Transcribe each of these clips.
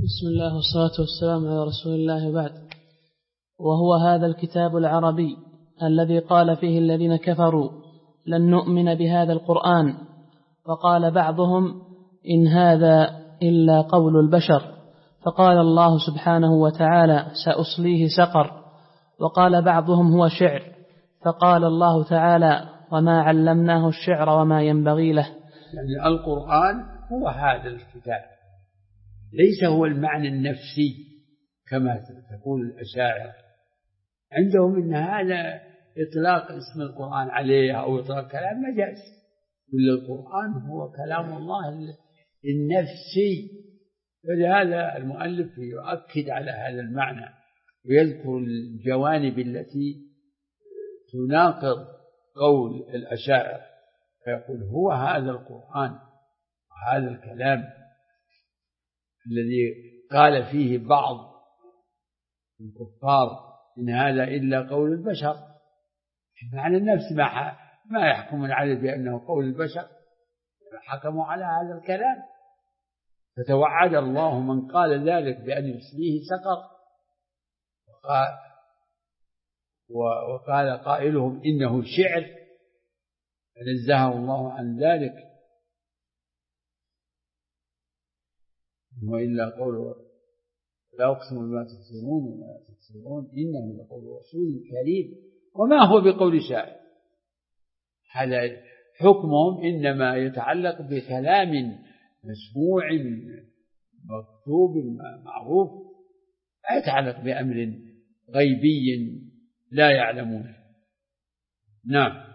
بسم الله والصلاة والسلام على رسول الله بعد. وهو هذا الكتاب العربي الذي قال فيه الذين كفروا لن نؤمن بهذا القرآن، وقال بعضهم إن هذا إلا قول البشر، فقال الله سبحانه وتعالى سأصليه سقر. وقال بعضهم هو شعر، فقال الله تعالى وما علمناه الشعر وما ينبغي له. يعني القرآن هو هذا الكتاب، ليس هو المعنى النفسي كما تقول الأشاعرة. عندهم إن هذا إطلاق اسم القرآن عليه أو إطلاق كلام مجاز، كل القرآن هو كلام الله النفسي. فلهذا المؤلف يؤكد على هذا المعنى ويذكر الجوانب التي تناقض قول الأشاعرة، فيقول هو هذا القرآن وهذا الكلام الذي قال فيه بعض الكفار إن هذا إلا قول البشر. معنى النفس ما يحكم العدد بأنه قول البشر، حكموا على هذا الكلام. فتوعد الله من قال ذلك بأن يصليه سقر، وقال قائلهم إنه شعر، فنزهه الله عن ذلك، وإلا قوله لا أقسم بما تبصرون وما تبصرون إنه لقول رسول كريم وما هو بقول شاعر. هذا حكمهم إنما يتعلق بكلام مسموع مكتوب معروف، لا يتعلق بأمر غيبي لا يعلمونه. نعم.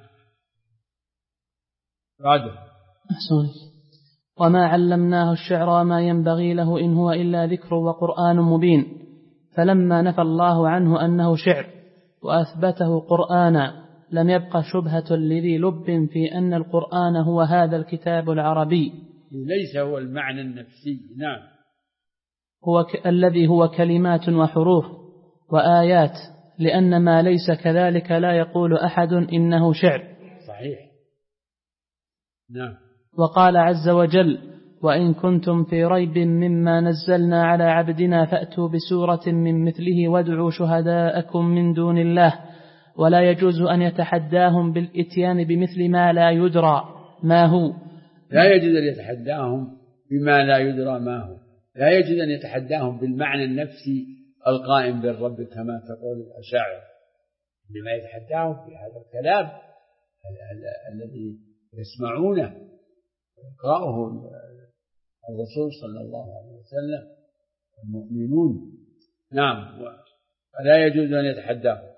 بعده أحسن. وما علمناه الشعر وما ينبغي له إن هو إلا ذكر وقرآن مبين. فلما نفى الله عنه أنه شعر وأثبته قرآنا لم يبق شبهة لذي لب في أن القرآن هو هذا الكتاب العربي، ليس هو المعنى النفسي. نعم. هو الذي هو كلمات وحروف وآيات، لأن ما ليس كذلك لا يقول أحد إنه شعر. صحيح. نعم. وقال عز وجل وإن كنتم في ريب مما نزلنا على عبدنا فأتوا بسورة من مثله وادعوا شهداءكم من دون الله. ولا يجوز أن يتحداهم بالإتيان بمثل ما لا يدرى ما هو. لا يجوز أن يتحداهم بما لا يدرى ما هو، لا يجوز أن يتحداهم بالمعنى النفسي القائم بالرب كما تقول الأشاعرة، إنما يتحداهم في هذا الكلام الذي يسمعونه يقرأه الرسول صلى الله عليه وسلم المؤمنون. نعم. ولا يجوز أن يتحداهم،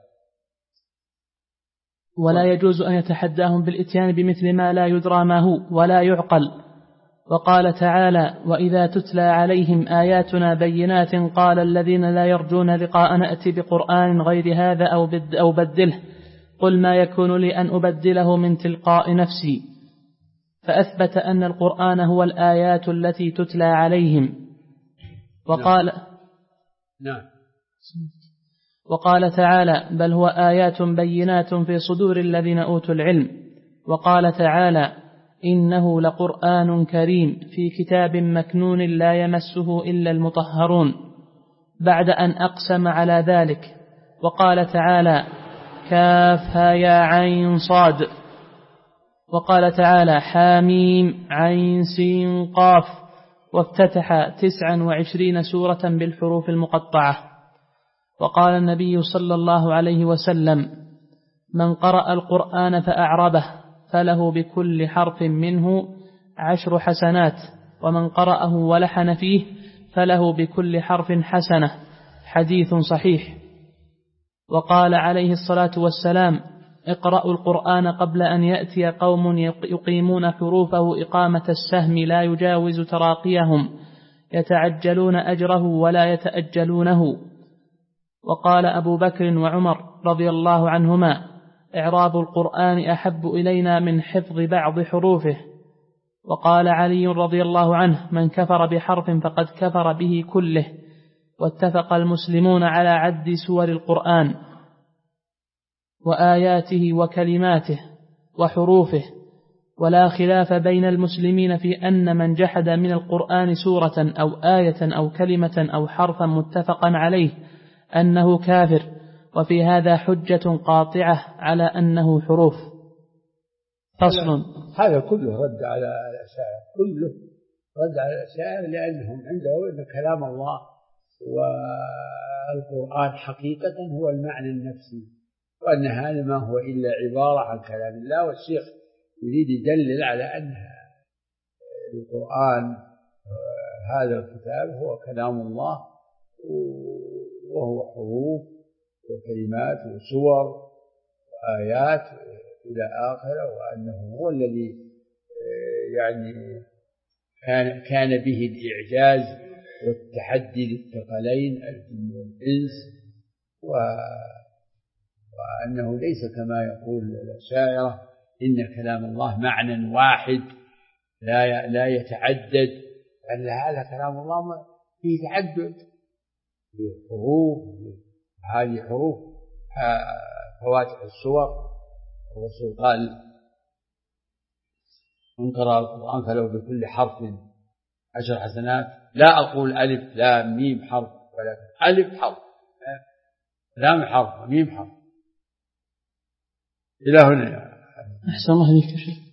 ولا يجوز أن يتحداهم بالإتيان بمثل ما لا يدرى ما هو ولا يعقل. وقال تعالى وإذا تتلى عليهم آياتنا بينات قال الذين لا يرجون لقاء نأتي بقرآن غير هذا أو بدله قل ما يكون لي أن أبدله من تلقاء نفسي. فأثبت أن القرآن هو الآيات التي تتلى عليهم. وقال تعالى بل هو آيات بينات في صدور الذين أوتوا العلم. وقال تعالى إنه لقرآن كريم في كتاب مكنون لا يمسه إلا المطهرون، بعد أن أقسم على ذلك. وقال تعالى كافها يا عين صاد. وقال تعالى حاميم عين سين قاف. وافتتح 29 سورة بالحروف المقطعة. وقال النبي صلى الله عليه وسلم من قرأ القرآن فأعربه فله بكل حرف منه 10 حسنات، ومن قرأه ولحن فيه فله بكل حرف حسنة. حديث صحيح. وقال عليه الصلاة والسلام اقرأوا القرآن قبل أن يأتي قوم يقيمون حروفه إقامة السهم لا يجاوز تراقيهم يتعجلون أجره ولا يتأجلونه. وقال أبو بكر وعمر رضي الله عنهما إعراب القرآن أحب إلينا من حفظ بعض حروفه. وقال علي رضي الله عنه من كفر بحرف فقد كفر به كله. واتفق المسلمون على عد سور القرآن وآياته وكلماته وحروفه. ولا خلاف بين المسلمين في أن من جحد من القرآن سورة أو آية أو كلمة أو حرفا متفقا عليه أنه كافر، وفي هذا حجة قاطعة على أنه حروف. فصل. هذا كله رد على الأشاعرة، كله رد على الأشاعرة، لأنهم عندهم أن كلام الله والقرآن حقيقة هو المعنى النفسي، وأن هذا ما هو إلا عبارة عن كلام الله. والشيخ يريد يدلل على أن القرآن هذا الكتاب هو كلام الله، وهو حروف وكلمات وسور وآيات إلى آخره، وأنه هو الذي يعني كان به الإعجاز والتحدي للثقلين الجن والإنس، وأنه ليس كما يقول الأشاعرة إن كلام الله معنى واحد لا يتعدد، بل هذا كلام الله فيه تعدد، فيه حروف، هذه حروف فواتح السور. الرسول قال: من قرأ القرآن فلو بكل حرف 10 حسنات. لا أقول ألف لام ميم حرف، ولكن ألف حرف، لام حرف، ميم حرف، إلى هنا. أحسن الله عليك يا شيخ.